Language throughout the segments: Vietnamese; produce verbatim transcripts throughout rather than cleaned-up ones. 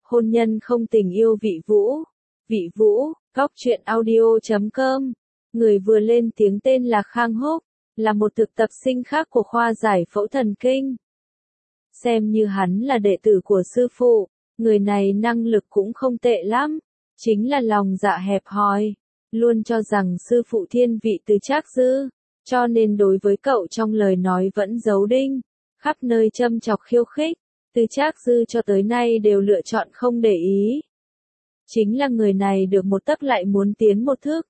hôn nhân không tình yêu Vị Vũ. Vị Vũ, góc truyện audio chấm com. Người vừa lên tiếng tên là Khang Húc, là một thực tập sinh khác của khoa giải phẫu thần kinh. Xem như hắn là đệ tử của sư phụ, người này năng lực cũng không tệ lắm, chính là lòng dạ hẹp hòi, luôn cho rằng sư phụ thiên vị Từ Trác Dư, cho nên đối với cậu trong lời nói vẫn giấu đinh, khắp nơi châm chọc khiêu khích. Từ Trác Dư cho tới nay đều lựa chọn không để ý. Chính là người này được một tấc lại muốn tiến một thước.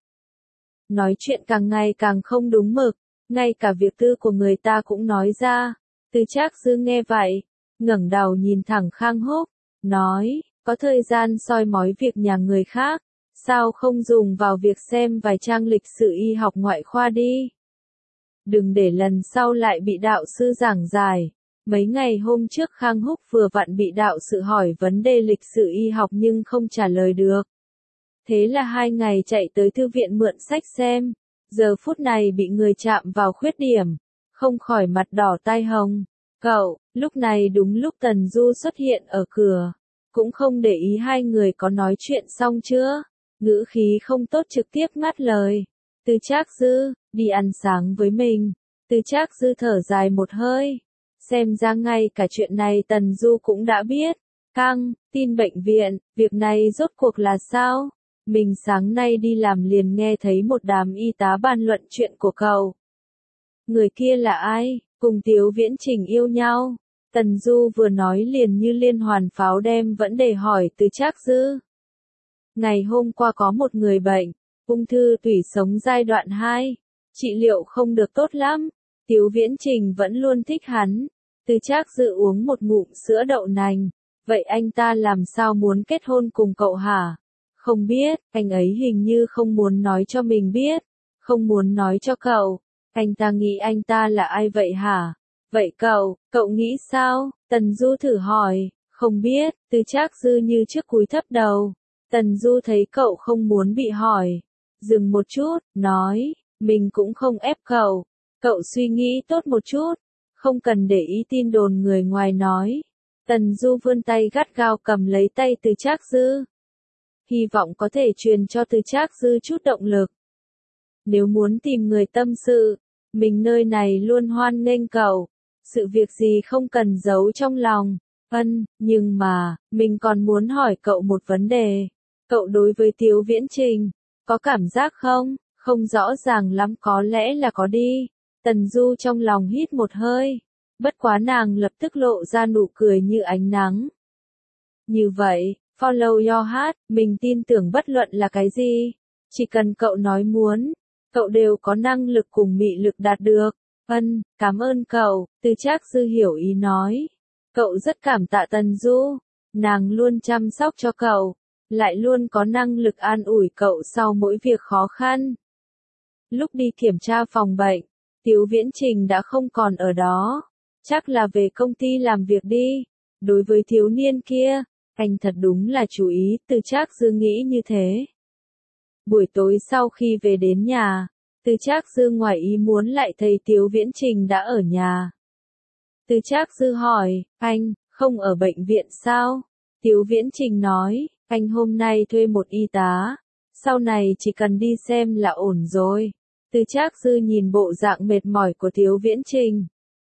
Nói chuyện càng ngày càng không đúng mực, ngay cả việc tư của người ta cũng nói ra. Từ Trác Dư nghe vậy, ngẩng đầu nhìn thẳng Khang Húc, nói, có thời gian soi mói việc nhà người khác, sao không dùng vào việc xem vài trang lịch sử y học ngoại khoa đi. Đừng để lần sau lại bị đạo sư giảng giải. Mấy ngày hôm trước Khang Húc vừa vặn bị đạo sự hỏi vấn đề lịch sử y học nhưng không trả lời được. Thế là hai ngày chạy tới thư viện mượn sách xem, giờ phút này bị người chạm vào khuyết điểm, không khỏi mặt đỏ tai hồng. Cậu, lúc này đúng lúc Tần Du xuất hiện ở cửa, cũng không để ý hai người có nói chuyện xong chưa, ngữ khí không tốt trực tiếp ngắt lời. Từ Trác Dư, đi ăn sáng với mình. Từ Trác Dư thở dài một hơi. Xem ra ngay cả chuyện này Tần Du cũng đã biết. Căng, tin bệnh viện, việc này rốt cuộc là sao? Mình sáng nay đi làm liền nghe thấy một đám y tá bàn luận chuyện của cậu. Người kia là ai? Cùng Tiếu Viễn Trình yêu nhau. Tần Du vừa nói liền như liên hoàn pháo đem vẫn để hỏi Từ Trác Dư. Ngày hôm qua có một người bệnh, ung thư tủy sống giai đoạn hai, trị liệu không được tốt lắm. Tiếu Viễn Trình vẫn luôn thích hắn. Từ Trác Dư uống một ngụm sữa đậu nành. Vậy anh ta làm sao muốn kết hôn cùng cậu hả? Không biết, anh ấy hình như không muốn nói cho mình biết. Không muốn nói cho cậu. Anh ta nghĩ anh ta là ai vậy hả? Vậy cậu, cậu nghĩ sao? Tần Du thử hỏi. Không biết, Từ Trác Dư như trước cúi thấp đầu. Tần Du thấy cậu không muốn bị hỏi. Dừng một chút, nói, mình cũng không ép cậu. Cậu suy nghĩ tốt một chút. Không cần để ý tin đồn người ngoài nói. Tần Du vươn tay gắt gao cầm lấy tay Từ Trác Dư. Hy vọng có thể truyền cho Từ Trác Dư chút động lực. Nếu muốn tìm người tâm sự, mình nơi này luôn hoan nghênh cậu. Sự việc gì không cần giấu trong lòng. Ân, nhưng mà, mình còn muốn hỏi cậu một vấn đề. Cậu đối với Tiếu Viễn Trình, có cảm giác không? Không rõ ràng lắm, có lẽ là có đi. Tần Du trong lòng hít một hơi. Bất quá nàng lập tức lộ ra nụ cười như ánh nắng. Như vậy, follow your heart, mình tin tưởng bất luận là cái gì. Chỉ cần cậu nói muốn, cậu đều có năng lực cùng mị lực đạt được. Ân, cảm ơn cậu, Từ Trác Dư hiểu ý nói. Cậu rất cảm tạ Tần Du. Nàng luôn chăm sóc cho cậu, lại luôn có năng lực an ủi cậu sau mỗi việc khó khăn. Lúc đi kiểm tra phòng bệnh, Tiếu Viễn Trình đã không còn ở đó. Chắc là về công ty làm việc đi. Đối với thiếu niên kia, anh thật đúng là chú ý, Từ Trác Dư nghĩ như thế. Buổi tối sau khi về đến nhà, Từ Trác Dư ngoài ý muốn lại thấy Tiếu Viễn Trình đã ở nhà. Từ Trác Dư hỏi, anh, không ở bệnh viện sao? Tiếu Viễn Trình nói, anh hôm nay thuê một y tá, sau này chỉ cần đi xem là ổn rồi. Từ Trác Dư nhìn bộ dạng mệt mỏi của Tiếu Viễn Trình.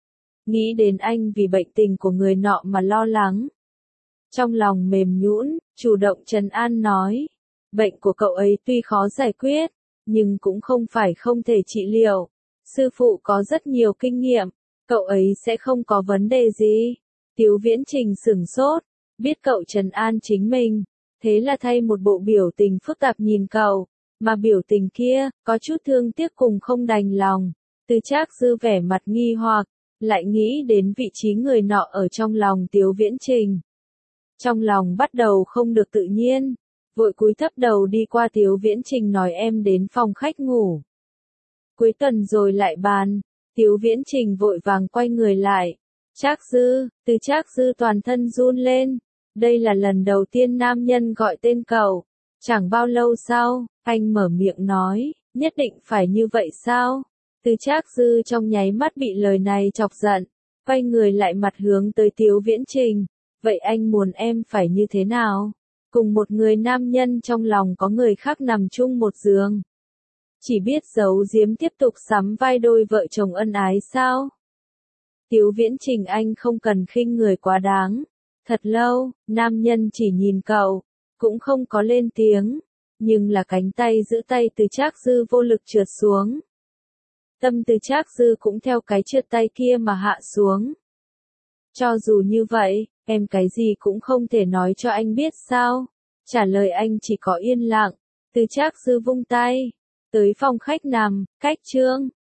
Nghĩ đến anh vì bệnh tình của người nọ mà lo lắng. Trong lòng mềm nhũn, chủ động trấn an nói. Bệnh của cậu ấy tuy khó giải quyết, nhưng cũng không phải không thể trị liệu. Sư phụ có rất nhiều kinh nghiệm, cậu ấy sẽ không có vấn đề gì. Tiếu Viễn Trình sửng sốt, biết cậu trấn an chính mình, thế là thay một bộ biểu tình phức tạp nhìn cậu. Mà biểu tình kia, có chút thương tiếc cùng không đành lòng. Từ Trác Dư vẻ mặt nghi hoặc, lại nghĩ đến vị trí người nọ ở trong lòng Tiếu Viễn Trình. Trong lòng bắt đầu không được tự nhiên, vội cúi thấp đầu đi qua Tiếu Viễn Trình nói em đến phòng khách ngủ. Cuối tuần rồi lại bàn, Tiếu Viễn Trình vội vàng quay người lại. Trác Dư, Từ Trác Dư toàn thân run lên. Đây là lần đầu tiên nam nhân gọi tên cậu. Chẳng bao lâu sau, anh mở miệng nói, nhất định phải như vậy sao? Từ Trác Dư trong nháy mắt bị lời này chọc giận, quay người lại mặt hướng tới Tiếu Viễn Trình, Vậy anh muốn em phải như thế nào? Cùng một người nam nhân trong lòng có người khác nằm chung một giường. Chỉ biết giấu giếm tiếp tục sắm vai đôi vợ chồng ân ái sao? Tiếu Viễn Trình anh không cần khinh người quá đáng. Thật lâu, nam nhân chỉ nhìn cậu, cũng không có lên tiếng, nhưng là cánh tay giữ tay từ Trác Dư vô lực trượt xuống. Tâm từ Trác Dư cũng theo cái trượt tay kia mà hạ xuống. Cho dù như vậy, em cái gì cũng không thể nói cho anh biết sao? Trả lời anh chỉ có yên lặng. Từ Trác Dư vung tay, tới phòng khách nằm, cách Trương